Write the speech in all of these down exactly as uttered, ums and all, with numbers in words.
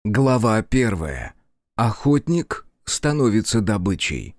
Глава первая. Охотник становится добычей.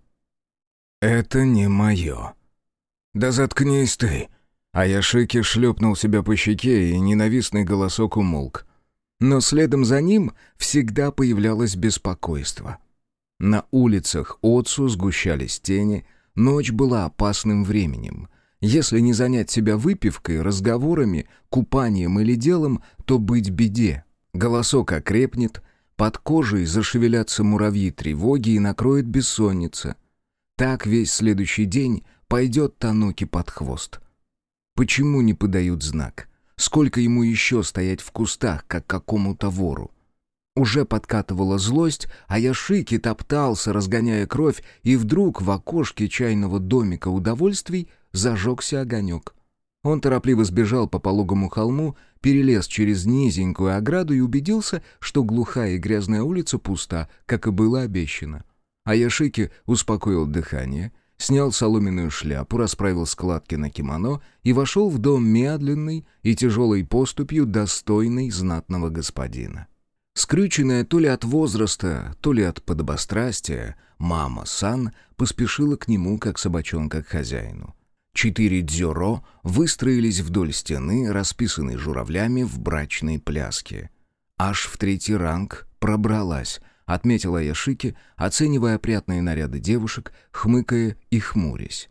«Это не мое». «Да заткнись ты!» Аяшики шлепнул себя по щеке, и ненавистный голосок умолк. Но следом за ним всегда появлялось беспокойство. На улицах Отсу сгущались тени, ночь была опасным временем. Если не занять себя выпивкой, разговорами, купанием или делом, то быть беде. Голосок окрепнет, под кожей зашевелятся муравьи тревоги и накроет бессонница. Так весь следующий день пойдет Тануки под хвост. Почему не подают знак? Сколько ему еще стоять в кустах, как какому-то вору? Уже подкатывала злость, а Яшики топтался, разгоняя кровь, и вдруг в окошке чайного домика удовольствий зажегся огонек. Он торопливо сбежал по пологому холму, перелез через низенькую ограду и убедился, что глухая и грязная улица пуста, как и было обещано. А Яшики успокоил дыхание, снял соломенную шляпу, расправил складки на кимоно и вошел в дом медленной и тяжелой поступью, достойной знатного господина. Скрюченная то ли от возраста, то ли от подобострастия, мама-сан поспешила к нему, как собачонка к хозяину. Четыре дзюро выстроились вдоль стены, расписанной журавлями в брачной пляске. Аж в третий ранг пробралась, отметила Яшики, оценивая опрятные наряды девушек, хмыкая и хмурясь.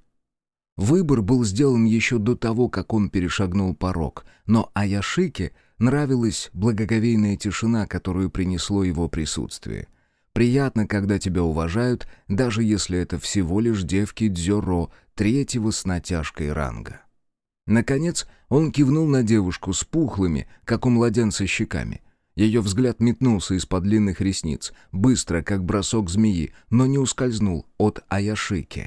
Выбор был сделан еще до того, как он перешагнул порог, но Аяшике нравилась благоговейная тишина, которую принесло его присутствие. Приятно, когда тебя уважают, даже если это всего лишь девки дзюро третьего с натяжкой ранга. Наконец он кивнул на девушку с пухлыми, как у младенца, щеками. Ее взгляд метнулся из-под длинных ресниц, быстро, как бросок змеи, но не ускользнул от Аяшики.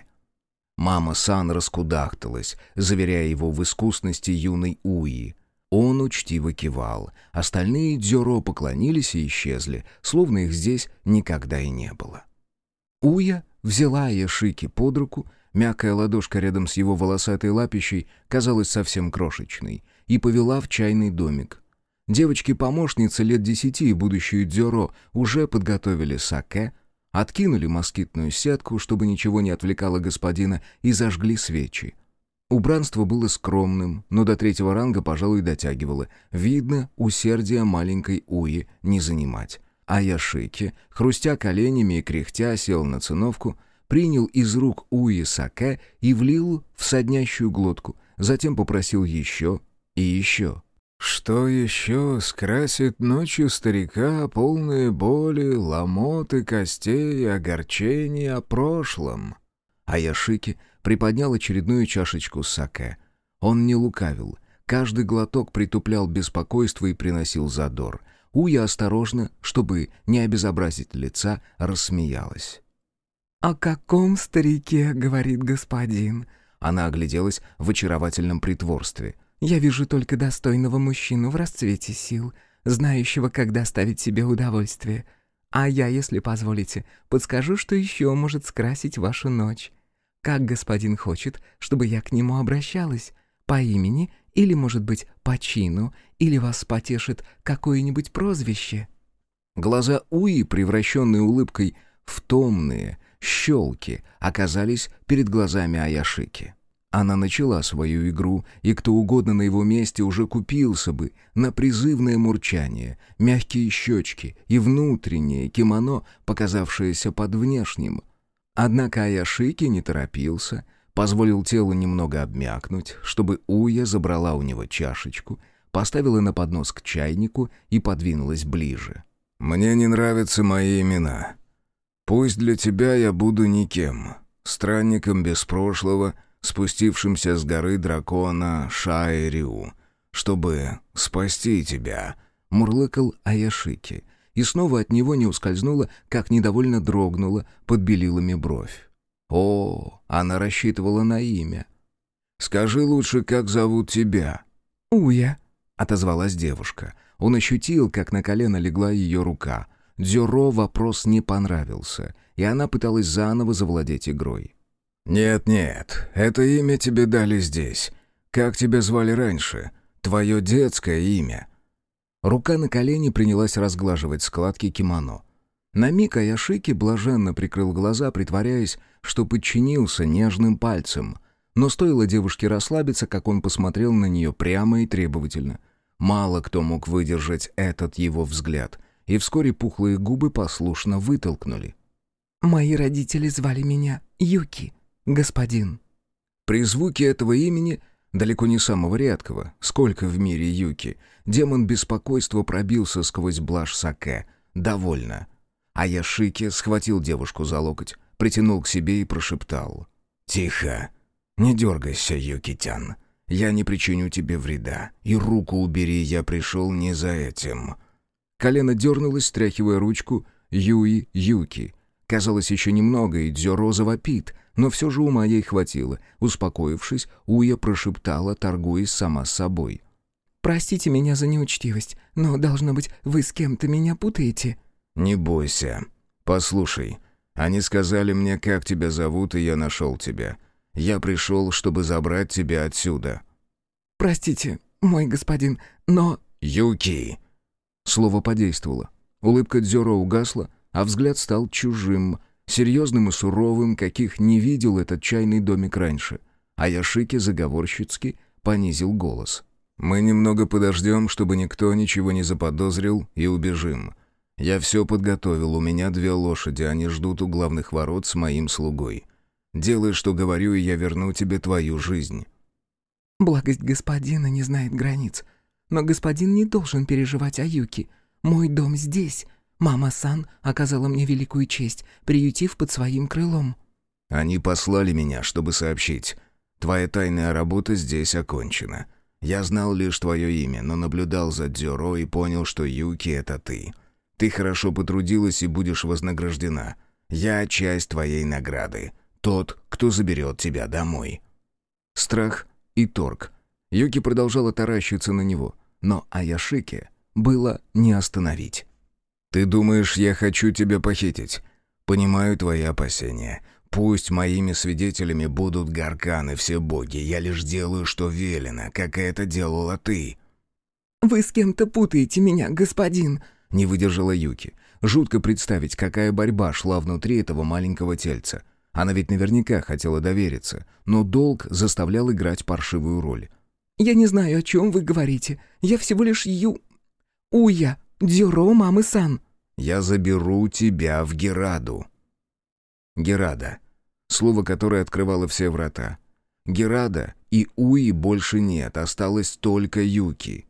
Мама-сан раскудахталась, заверяя его в искусности юной Уи. Он учтиво кивал. Остальные дзюро поклонились и исчезли, словно их здесь никогда и не было. Уя взяла Аяшики под руку, мягкая ладошка рядом с его волосатой лапищей казалась совсем крошечной, и повела в чайный домик. Девочки-помощницы лет десяти и будущие дзюро уже подготовили саке, откинули москитную сетку, чтобы ничего не отвлекало господина, и зажгли свечи. Убранство было скромным, но до третьего ранга, пожалуй, дотягивало. Видно, усердия маленькой Уи не занимать. А Яшики, хрустя коленями и кряхтя, сел на циновку, принял из рук Уи саке и влил в соднящую глотку, затем попросил еще и еще. «Что еще скрасит ночью старика полные боли, ломоты костей и огорчения о прошлом?» А Яшики приподнял очередную чашечку саке. Он не лукавил. Каждый глоток притуплял беспокойство и приносил задор. Уя осторожно, чтобы не обезобразить лица, рассмеялась. «О каком старике, — говорит господин?» Она огляделась в очаровательном притворстве. «Я вижу только достойного мужчину в расцвете сил, знающего, как доставить себе удовольствие. А я, если позволите, подскажу, что еще может скрасить вашу ночь. Как господин хочет, чтобы я к нему обращалась? По имени или, может быть, по чину? Или вас потешит какое-нибудь прозвище?» Глаза Уи, превращенные улыбкой в томные щелки, оказались перед глазами Аяшики. Она начала свою игру, и кто угодно на его месте уже купился бы на призывное мурчание, мягкие щечки и внутреннее кимоно, показавшееся под внешним. Однако Аяшики не торопился, позволил телу немного обмякнуть, чтобы Уя забрала у него чашечку, поставила на поднос к чайнику и подвинулась ближе. «Мне не нравятся мои имена. Пусть для тебя я буду никем, странником без прошлого, спустившимся с горы дракона Шаэрю, чтобы спасти тебя», — мурлыкал Аяшики. И снова от него не ускользнула, как недовольно дрогнула под белилами бровь. О, она рассчитывала на имя. «Скажи лучше, как зовут тебя?» «Уя», — отозвалась девушка. Он ощутил, как на колено легла ее рука. Дзюро вопрос не понравился, и она пыталась заново завладеть игрой. «Нет-нет, это имя тебе дали здесь. Как тебя звали раньше? Твое детское имя?» Рука на колени принялась разглаживать складки кимоно. На миг Аяшики блаженно прикрыл глаза, притворяясь, что подчинился нежным пальцем. Но стоило девушке расслабиться, как он посмотрел на нее прямо и требовательно. Мало кто мог выдержать этот его взгляд, и вскоре пухлые губы послушно вытолкнули. «Мои родители звали меня Юки, господин». При звуке этого имени, далеко не самого редкого, сколько в мире Юки, демон беспокойства пробился сквозь блажь Саке. «Довольно». Аяшики схватил девушку за локоть, притянул к себе и прошептал. «Тихо. Не дергайся, Юки-тян. Я не причиню тебе вреда. И руку убери, я пришел не за этим». Колено дернулось, стряхивая ручку Юи Юки. Казалось, еще немного, и Дзюро завопит, но все же ума ей хватило. Успокоившись, Уя прошептала, торгуясь сама с собой. «Простите меня за неучтивость, но, должно быть, вы с кем-то меня путаете?» «Не бойся. Послушай, они сказали мне, как тебя зовут, и я нашел тебя. Я пришел, чтобы забрать тебя отсюда». «Простите, мой господин, но...» «Юки!» Слово подействовало. Улыбка Дзюро угасла, а взгляд стал чужим, серьезным и суровым, каких не видел этот чайный домик раньше. Аяшики заговорщицки понизил голос. «Мы немного подождем, чтобы никто ничего не заподозрил, и убежим. Я все подготовил, у меня две лошади, они ждут у главных ворот с моим слугой. Делай, что говорю, и я верну тебе твою жизнь». «Благость господина не знает границ. Но господин не должен переживать о Юки. Мой дом здесь. Мама-сан оказала мне великую честь, приютив под своим крылом». «Они послали меня, чтобы сообщить. Твоя тайная работа здесь окончена. Я знал лишь твое имя, но наблюдал за Дзюро и понял, что Юки — это ты. Ты хорошо потрудилась и будешь вознаграждена. Я часть твоей награды. Тот, кто заберет тебя домой». Страх и торг. Юки продолжала таращиться на него, но Аяшике было не остановить. «Ты думаешь, я хочу тебя похитить? Понимаю твои опасения. Пусть моими свидетелями будут Гаркан и все боги. Я лишь делаю, что велено, как это делала ты». «Вы с кем-то путаете меня, господин», — не выдержала Юки. Жутко представить, какая борьба шла внутри этого маленького тельца. Она ведь наверняка хотела довериться, но долг заставлял играть паршивую роль. «Я не знаю, о чем вы говорите. Я всего лишь Ю... Уя, Дзюро мамы-сан». «Я заберу тебя в Гераду». Герада. Слово, которое открывало все врата. Герада и Уи больше нет, осталось только Юки.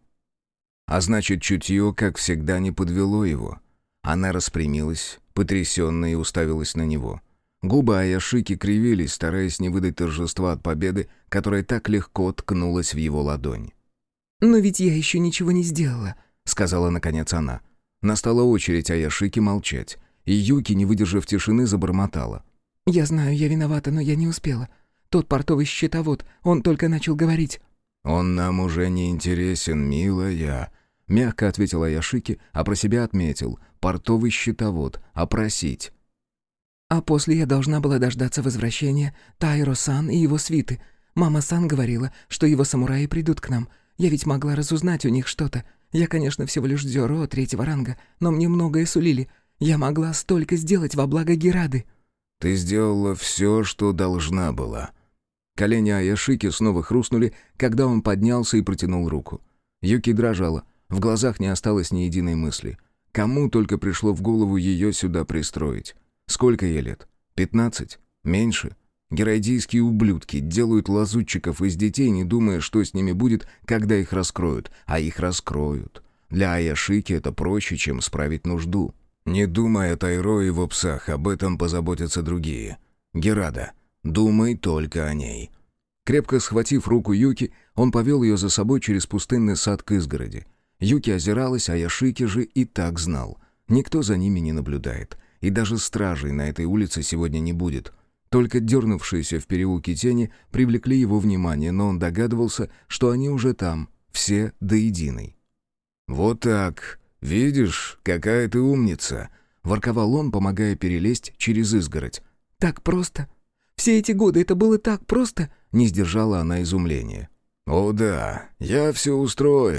А значит, чутье, как всегда, не подвело его. Она распрямилась, потрясенно, и уставилась на него. Губы Аяшики кривились, стараясь не выдать торжества от победы, которая так легко ткнулась в его ладонь. «Но ведь я еще ничего не сделала», — сказала наконец она. Настала очередь Аяшики молчать, и Юки, не выдержав тишины, забормотала. «Я знаю, я виновата, но я не успела. Тот портовый счетовод, он только начал говорить». «Он нам уже не интересен, милая», — мягко ответила Аяшики, а про себя отметил. «Портовый счетовод. Опросить». «А после я должна была дождаться возвращения Тайро-сан и его свиты. Мама-сан говорила, что его самураи придут к нам. Я ведь могла разузнать у них что-то. Я, конечно, всего лишь дзюро третьего ранга, но мне многое сулили. Я могла столько сделать во благо Герады». «Ты сделала все, что должна была». Колени Аяшики снова хрустнули, когда он поднялся и протянул руку. Юки дрожала, в глазах не осталось ни единой мысли. Кому только пришло в голову ее сюда пристроить? Сколько ей лет? Пятнадцать? Меньше? Герайдийские ублюдки делают лазутчиков из детей, не думая, что с ними будет, когда их раскроют. А их раскроют. Для Аяшики это проще, чем справить нужду. Не думай о Тайро и его псах, об этом позаботятся другие. Герада, думай только о ней». Крепко схватив руку Юки, он повел ее за собой через пустынный сад к изгороди. Юки озиралась, а Аяшики же и так знал. Никто за ними не наблюдает. И даже стражей на этой улице сегодня не будет. Только дернувшиеся в переулке тени привлекли его внимание, но он догадывался, что они уже там, все до единой. «Вот так. Видишь, какая ты умница!» — ворковал он, помогая перелезть через изгородь. «Так просто? Все эти годы это было так просто?» — не сдержала она изумления. «О да, я все устроил.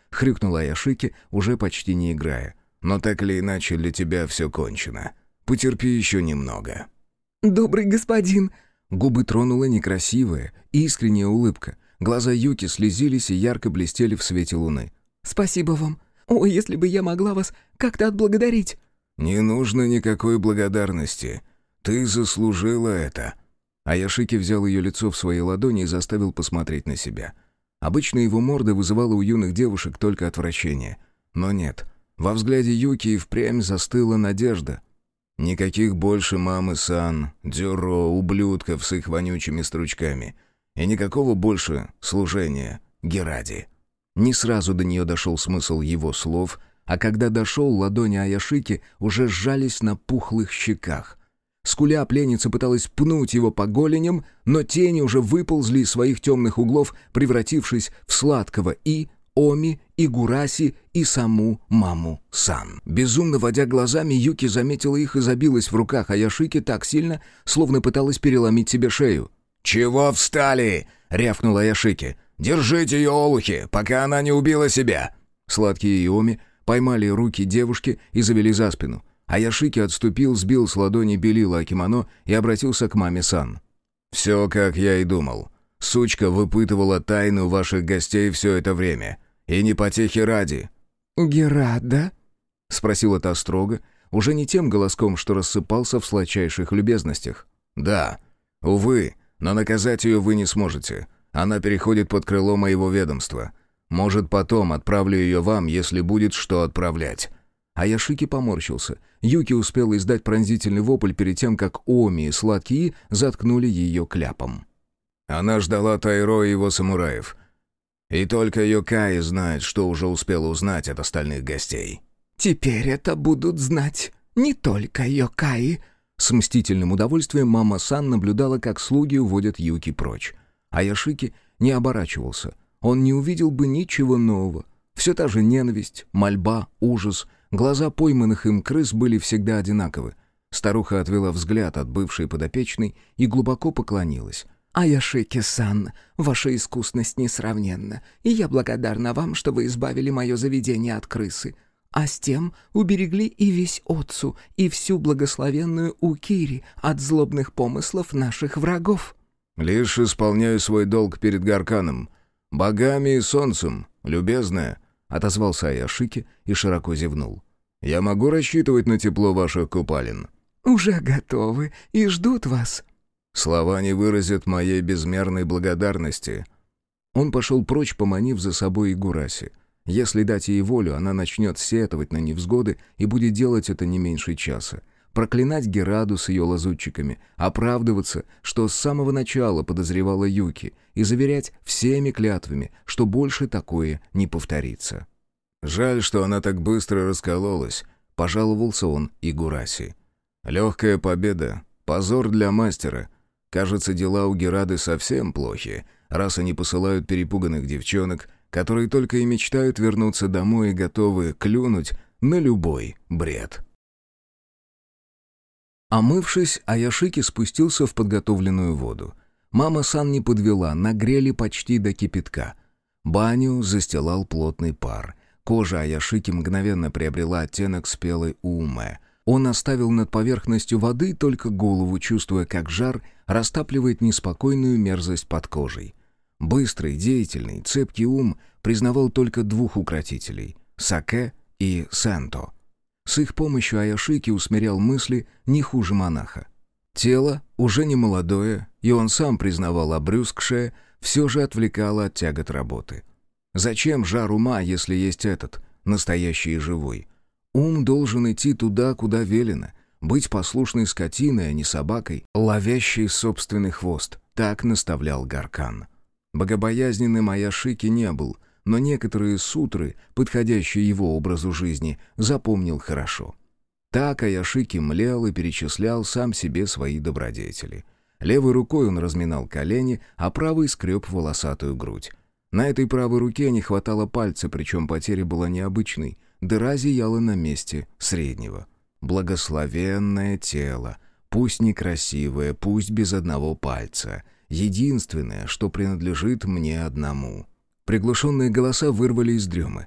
— хрюкнула Аяшики, уже почти не играя. «Но так или иначе для тебя все кончено. Потерпи еще немного». «Добрый господин!» Губы тронула некрасивая, искренняя улыбка. Глаза Юки слезились и ярко блестели в свете луны. «Спасибо вам. О, если бы я могла вас как-то отблагодарить!» «Не нужно никакой благодарности. Ты заслужила это». Аяшики взял ее лицо в свои ладони и заставил посмотреть на себя. Обычно его морда вызывала у юных девушек только отвращение. Но нет, во взгляде Юки и впрямь застыла надежда. Никаких больше мамы-сан, дюро, ублюдков с их вонючими стручками. И никакого больше служения Геради. Не сразу до нее дошел смысл его слов, а когда дошел, ладони Аяшики уже сжались на пухлых щеках. Скуля, пленница пыталась пнуть его по голеням, но тени уже выползли из своих темных углов, превратившись в сладкого и Оми, и Гураси, и саму маму-сан. Безумно водя глазами, Юки заметила их и забилась в руках Аяшики так сильно, словно пыталась переломить себе шею. «Чего встали?» — рявкнула Аяшики. «Держите ее, олухи, пока она не убила себя!» Сладкие Иоми поймали руки девушки и завели за спину. Аяшики отступил, сбил с ладони белила кимоно и обратился к маме-сан. «Все, как я и думал. Сучка выпытывала тайну ваших гостей все это время. И не потехи ради». «Герада?» — спросила та строго, уже не тем голоском, что рассыпался в сладчайших любезностях. «Да. Увы, но наказать ее вы не сможете. Она переходит под крыло моего ведомства. Может, потом отправлю ее вам, если будет что отправлять». Аяшики поморщился. Юки успела издать пронзительный вопль перед тем, как Оми и Сладкие заткнули ее кляпом. Она ждала Тайро и его самураев. И только Йокаи знает, что уже успела узнать от остальных гостей. «Теперь это будут знать не только Йокаи». С мстительным удовольствием мама-сан наблюдала, как слуги уводят Юки прочь. Аяшики не оборачивался. Он не увидел бы ничего нового. Все та же ненависть, мольба, ужас. Глаза пойманных им крыс были всегда одинаковы. Старуха отвела взгляд от бывшей подопечной и глубоко поклонилась. «Аяшики-сан, ваша искусность несравненна, и я благодарна вам, что вы избавили мое заведение от крысы. А с тем уберегли и весь Отцу, и всю благословенную Укири от злобных помыслов наших врагов». «Лишь исполняю свой долг перед Гарканом, богами и солнцем, любезная», — отозвался Аяшики и широко зевнул. «Я могу рассчитывать на тепло ваших купалин?» «Уже готовы и ждут вас». «Слова не выразят моей безмерной благодарности». Он пошел прочь, поманив за собой Игураси. Если дать ей волю, она начнет сетовать на невзгоды и будет делать это не меньше часа. Проклинать Гераду с ее лазутчиками, оправдываться, что с самого начала подозревала Юки, и заверять всеми клятвами, что больше такое не повторится. «Жаль, что она так быстро раскололась», — пожаловался он Игураси. «Легкая победа, позор для мастера. Кажется, дела у Герады совсем плохи, раз они посылают перепуганных девчонок, которые только и мечтают вернуться домой и готовы клюнуть на любой бред». Омывшись, Аяшики спустился в подготовленную воду. Мама-сан не подвела, нагрели почти до кипятка. Баню застилал плотный пар. Кожа Аяшики мгновенно приобрела оттенок спелой умэ. Он оставил над поверхностью воды только голову, чувствуя, как жар растапливает неспокойную мерзость под кожей. Быстрый, деятельный, цепкий ум признавал только двух укротителей — Саке и Сэнто. С их помощью Аяшики усмирял мысли не хуже монаха. Тело, уже не молодое, и он сам признавал обрюзгшее, все же отвлекало от тягот работы. Зачем жар ума, если есть этот, настоящий и живой? Ум должен идти туда, куда велено, быть послушной скотиной, а не собакой, ловящей собственный хвост, так наставлял Гаркан. Богобоязненным Аяшики не был, но некоторые сутры, подходящие его образу жизни, запомнил хорошо. Так Аяшики млел и перечислял сам себе свои добродетели. Левой рукой он разминал колени, а правой скреб волосатую грудь. На этой правой руке не хватало пальца, причем потеря была необычной, дыра зияла на месте среднего. Благословенное тело, пусть некрасивое, пусть без одного пальца, единственное, что принадлежит мне одному. Приглушенные голоса вырвали из дремы.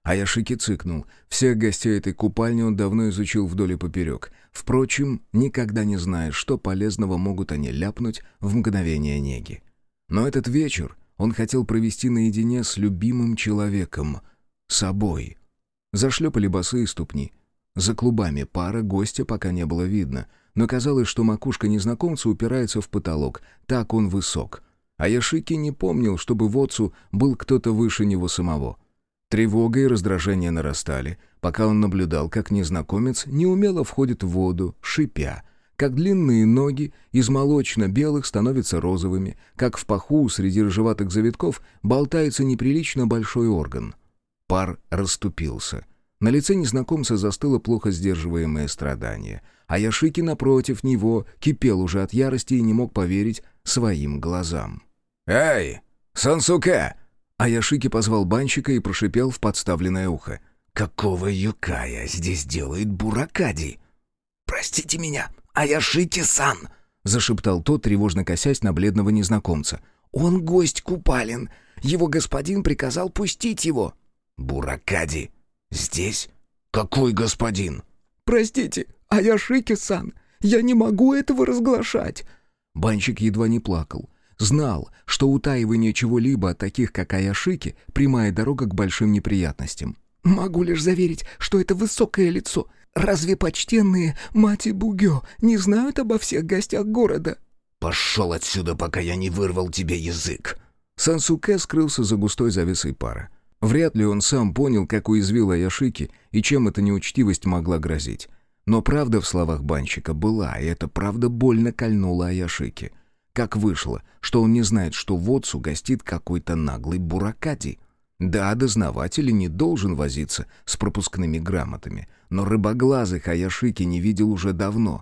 Аяшики цыкнул. Всех гостей этой купальни он давно изучил вдоль и поперек. Впрочем, никогда не знаешь, что полезного могут они ляпнуть в мгновение неги. Но этот вечер он хотел провести наедине с любимым человеком, собой. Зашлепали босые ступни. За клубами пара гостя пока не было видно, но казалось, что макушка незнакомца упирается в потолок, так он высок. Аяшики не помнил, чтобы в Отцу был кто-то выше него самого. Тревога и раздражение нарастали, пока он наблюдал, как незнакомец неумело входит в воду, шипя, как длинные ноги из молочно-белых становятся розовыми, как в паху среди рыжеватых завитков болтается неприлично большой орган. Пар расступился. На лице незнакомца застыло плохо сдерживаемое страдание, а Яшики напротив него кипел уже от ярости и не мог поверить своим глазам. «Эй, Сансуке!» Аяшики позвал банщика и прошипел в подставленное ухо. «Какого юкая здесь делает Буракади?» «Простите меня, Аяшики-сан!» — зашептал тот, тревожно косясь на бледного незнакомца. «Он гость купалин. Его господин приказал пустить его». «Буракади? Здесь? Какой господин?» «Простите, Аяшики-сан, я не могу этого разглашать!» Банщик едва не плакал. Знал, что утаивание чего-либо от таких, как Аяшики, прямая дорога к большим неприятностям. «Могу лишь заверить, что это высокое лицо. Разве почтенные мать и Бугё не знают обо всех гостях города?» «Пошел отсюда, пока я не вырвал тебе язык!» Сансуке скрылся за густой завесой пара. Вряд ли он сам понял, как уязвил Аяшики и чем эта неучтивость могла грозить. Но правда в словах банщика была, и эта правда больно кольнула Аяшики. Как вышло, что он не знает, что в Отцу гостит какой-то наглый Буракади? Да, дознаватель и не должен возиться с пропускными грамотами, но рыбоглазых Аяшики не видел уже давно.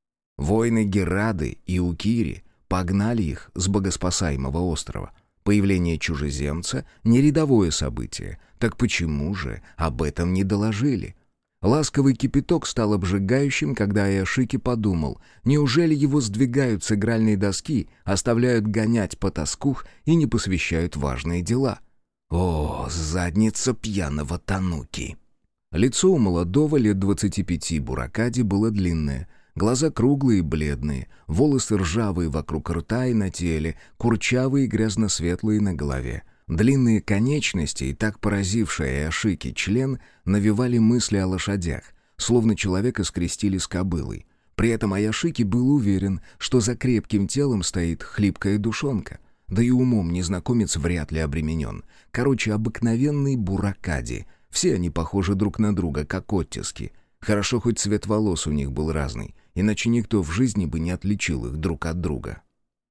Воины Герады и Укири погнали их с богоспасаемого острова. Появление чужеземца — не рядовое событие. Так почему же об этом не доложили? Ласковый кипяток стал обжигающим, когда Аяшики подумал, неужели его сдвигают с игральной доски, оставляют гонять по тоскух и не посвящают важные дела? О, задница пьяного Тануки! Лицо у молодого, лет двадцати пяти, Буракади было длинное, глаза круглые и бледные, волосы ржавые вокруг рта и на теле, курчавые и грязно-светлые на голове. Длинные конечности и так поразившие Аяшики член навевали мысли о лошадях, словно человека скрестили с кобылой. При этом Аяшики был уверен, что за крепким телом стоит хлипкая душонка. Да и умом незнакомец вряд ли обременен. Короче, обыкновенный Буракади. Все они похожи друг на друга, как оттиски. Хорошо, хоть цвет волос у них был разный, иначе никто в жизни бы не отличил их друг от друга.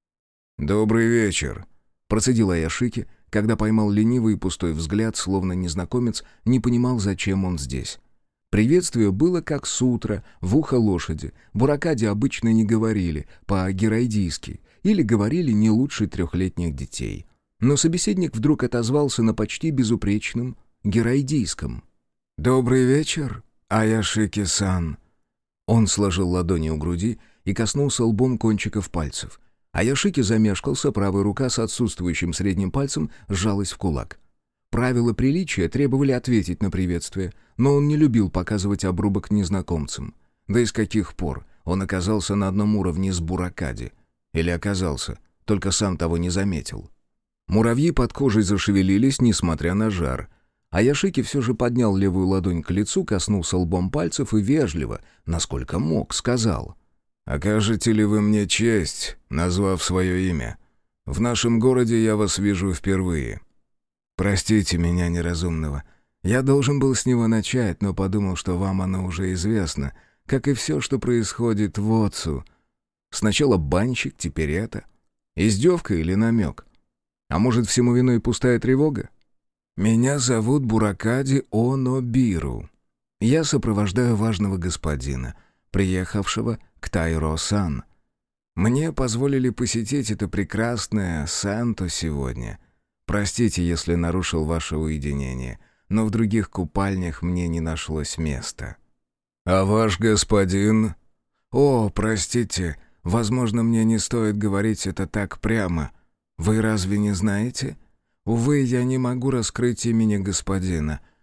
«Добрый вечер», — процедил Аяшики, когда поймал ленивый и пустой взгляд, словно незнакомец не понимал, зачем он здесь. Приветствие было как с утра, в ухо лошади. Буракади обычно не говорили по-герайдийски или говорили не лучше трехлетних детей. Но собеседник вдруг отозвался на почти безупречном герайдийском. «Добрый вечер, Аяшики-сан». Он сложил ладони у груди и коснулся лбом кончиков пальцев. Аяшики замешкался, правая рука с отсутствующим средним пальцем сжалась в кулак. Правила приличия требовали ответить на приветствие, но он не любил показывать обрубок незнакомцам. Да и с каких пор он оказался на одном уровне с Буракади? Или оказался, только сам того не заметил. Муравьи под кожей зашевелились, несмотря на жар. Аяшики все же поднял левую ладонь к лицу, коснулся лбом пальцев и вежливо, насколько мог, сказал: «Окажете ли вы мне честь, назвав свое имя? В нашем городе я вас вижу впервые. Простите меня, неразумного. Я должен был с него начать, но подумал, что вам оно уже известно, как и все, что происходит в Отцу. Сначала банщик, теперь это. Издевка или намек? А может, всему виной пустая тревога? Меня зовут Буракади Онобиру. Я сопровождаю важного господина, приехавшего к Тайро-сан. Мне позволили посетить это прекрасное Санто сегодня. Простите, если нарушил ваше уединение, но в других купальнях мне не нашлось места». «А ваш господин?» «О, простите, возможно, мне не стоит говорить это так прямо. Вы разве не знаете? Увы, я не могу раскрыть имени господина.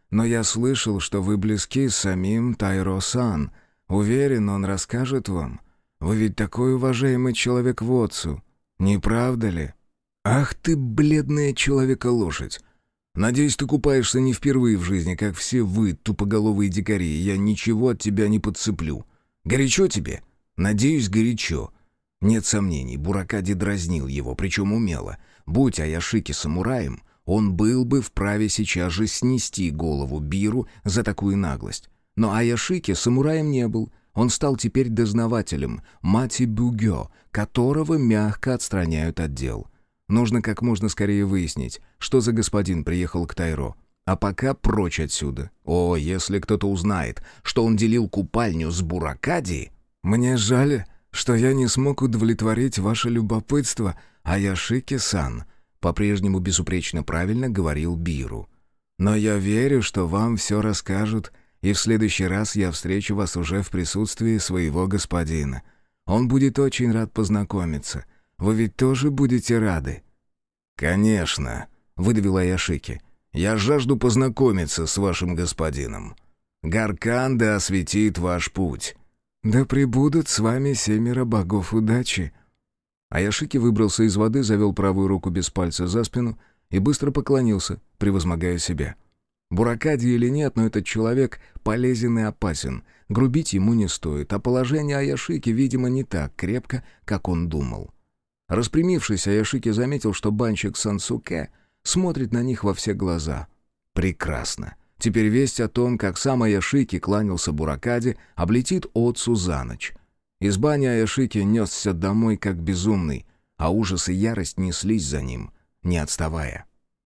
но я слышал, что вы близки с самим Тайро-сан. Уверен, он расскажет вам. Вы ведь такой уважаемый человек в отцу, не правда ли? Ах ты, бледная человека-лошадь! Надеюсь, ты купаешься не впервые в жизни, как все вы, тупоголовые дикари, и я ничего от тебя не подцеплю. Горячо тебе? Надеюсь, горячо. Нет сомнений, Буракади дразнил его, причем умело. Будь Аяшики самураем, он был бы вправе сейчас же снести голову Биру за такую наглость. Но Аяшики самураем не был. Он стал теперь дознавателем, мати-бюгё, которого мягко отстраняют от дел. Нужно как можно скорее выяснить, что за господин приехал к Тайро. А пока прочь отсюда. О, если кто-то узнает, что он делил купальню с Буракади... Мне жаль, что я не смог удовлетворить ваше любопытство, Аяшики-сан, по-прежнему безупречно правильно говорил Биру. Но я верю, что вам все расскажут, и в следующий раз я встречу вас уже в присутствии своего господина. Он будет очень рад познакомиться. Вы ведь тоже будете рады?» «Конечно», — выдавил Аяшики. «Я жажду познакомиться с вашим господином. Гаркан да осветит ваш путь». «Да пребудут с вами семеро богов удачи». Аяшики выбрался из воды, завел правую руку без пальца за спину и быстро поклонился, превозмогая себя. Буракади или нет, но этот человек полезен и опасен. Грубить ему не стоит, а положение Аяшики, видимо, не так крепко, как он думал. Распрямившись, Аяшики заметил, что банщик Сансуке смотрит на них во все глаза. Прекрасно. Теперь весть о том, как сам Аяшики кланялся Буракади, облетит Отцу за ночь. Из бани Аяшики несся домой как безумный, а ужас и ярость неслись за ним, не отставая.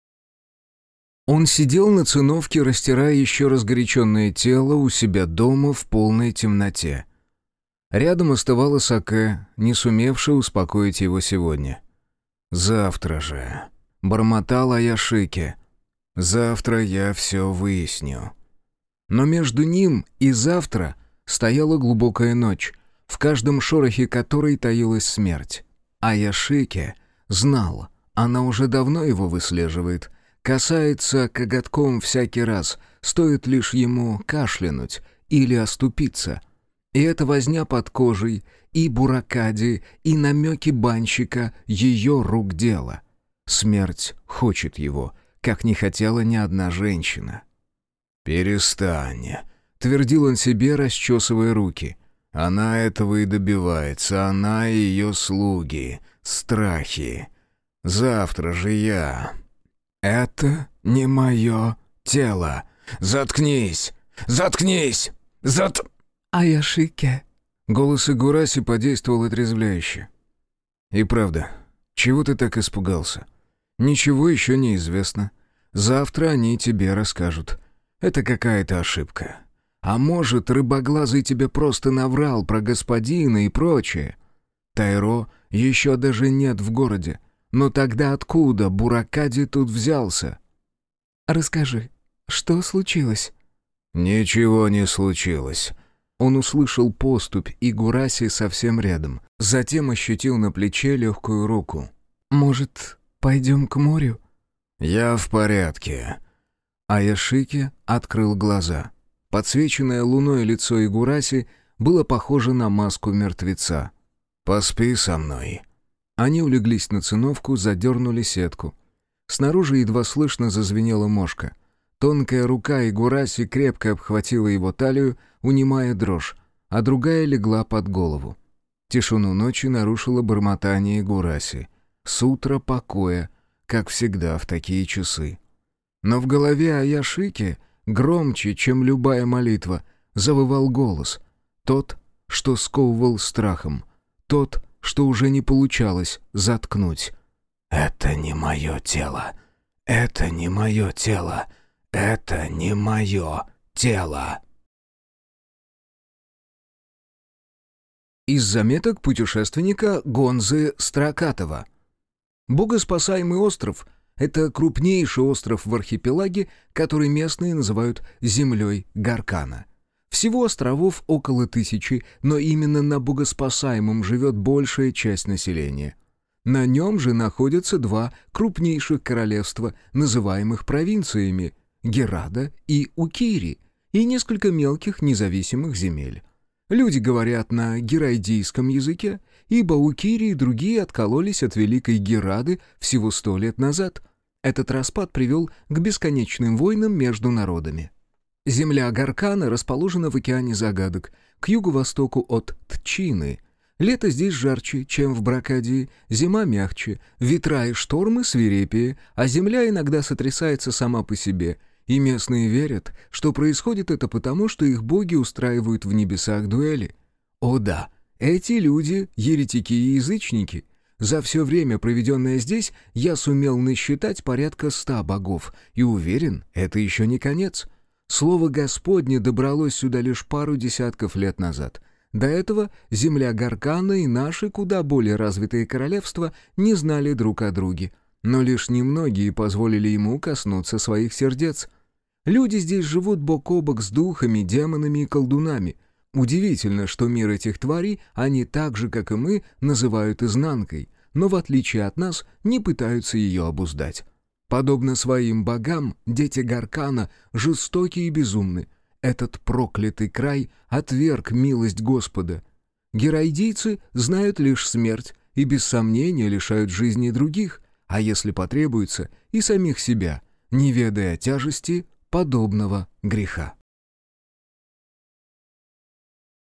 Он сидел на циновке, растирая еще разгоряченное тело у себя дома в полной темноте. Рядом остывала саке, не сумевшая успокоить его сегодня. «Завтра же», — бормотал Аяшики, — «завтра я все выясню». Но между ним и завтра стояла глубокая ночь, в каждом шорохе которой таилась смерть. Аяшики знал, она уже давно его выслеживает, касается коготком всякий раз, стоит лишь ему кашлянуть или оступиться. И эта возня под кожей, и Буракади, и намеки банщика — ее рук дело. Смерть хочет его, как не хотела ни одна женщина. «Перестань», — твердил он себе, расчесывая руки. «Она этого и добивается, она и ее слуги, страхи. Завтра же я...» «Это не мое тело. Заткнись! Заткнись! Зат...» «Аяшики!» Голос Игураси подействовал отрезвляюще. «И правда, чего ты так испугался? Ничего еще не известно. Завтра они тебе расскажут. Это какая-то ошибка. А может, рыбоглазый тебе просто наврал про господина и прочее. Тайро еще даже нет в городе. Но тогда откуда Буракади тут взялся?» «Расскажи, что случилось?» «Ничего не случилось». Он услышал поступь Игураси совсем рядом. Затем ощутил на плече легкую руку. «Может, пойдем к морю?» «Я в порядке». Аяшики открыл глаза. Подсвеченное луной лицо Игураси было похоже на маску мертвеца. «Поспи со мной». Они улеглись на циновку, задернули сетку. Снаружи едва слышно зазвенела мошка. Тонкая рука Игураси крепко обхватила его талию, унимая дрожь, а другая легла под голову. Тишину ночи нарушило бормотание Игураси. Сутра покоя, как всегда в такие часы. Но в голове Аяшики, громче, чем любая молитва, завывал голос. Тот, что сковывал страхом. Тот, что уже не получалось заткнуть. «Это не мое тело. Это не мое тело. Это не мое тело». Из заметок путешественника Гонзы Строкатова. Богоспасаемый остров — это крупнейший остров в архипелаге, который местные называют землей Гаркана. Всего островов около тысячи, но именно на Богоспасаемом живет большая часть населения. На нем же находятся два крупнейших королевства, называемых провинциями Герада и Укири, и несколько мелких независимых земель. Люди говорят на герайдийском языке, ибо Укири и другие откололись от Великой Герады всего сто лет назад. Этот распад привел к бесконечным войнам между народами. Земля Гаркана расположена в океане загадок, к юго-востоку от Тчины. Лето здесь жарче, чем в Бракадии, зима мягче, ветра и штормы свирепее, а земля иногда сотрясается сама по себе, и местные верят, что происходит это потому, что их боги устраивают в небесах дуэли. О да, эти люди — еретики и язычники. За все время, проведенное здесь, я сумел насчитать порядка ста богов, и уверен, это еще не конец. Слово Господне добралось сюда лишь пару десятков лет назад. До этого земля Гаркана и наши куда более развитые королевства не знали друг о друге, но лишь немногие позволили ему коснуться своих сердец. Люди здесь живут бок о бок с духами, демонами и колдунами. Удивительно, что мир этих тварей они так же, как и мы, называют изнанкой, но в отличие от нас не пытаются ее обуздать. Подобно своим богам, дети Гаркана жестоки и безумны. Этот проклятый край отверг милость Господа. Герайдийцы знают лишь смерть и без сомнения лишают жизни других, а если потребуется, и самих себя, не ведая тяжести подобного греха.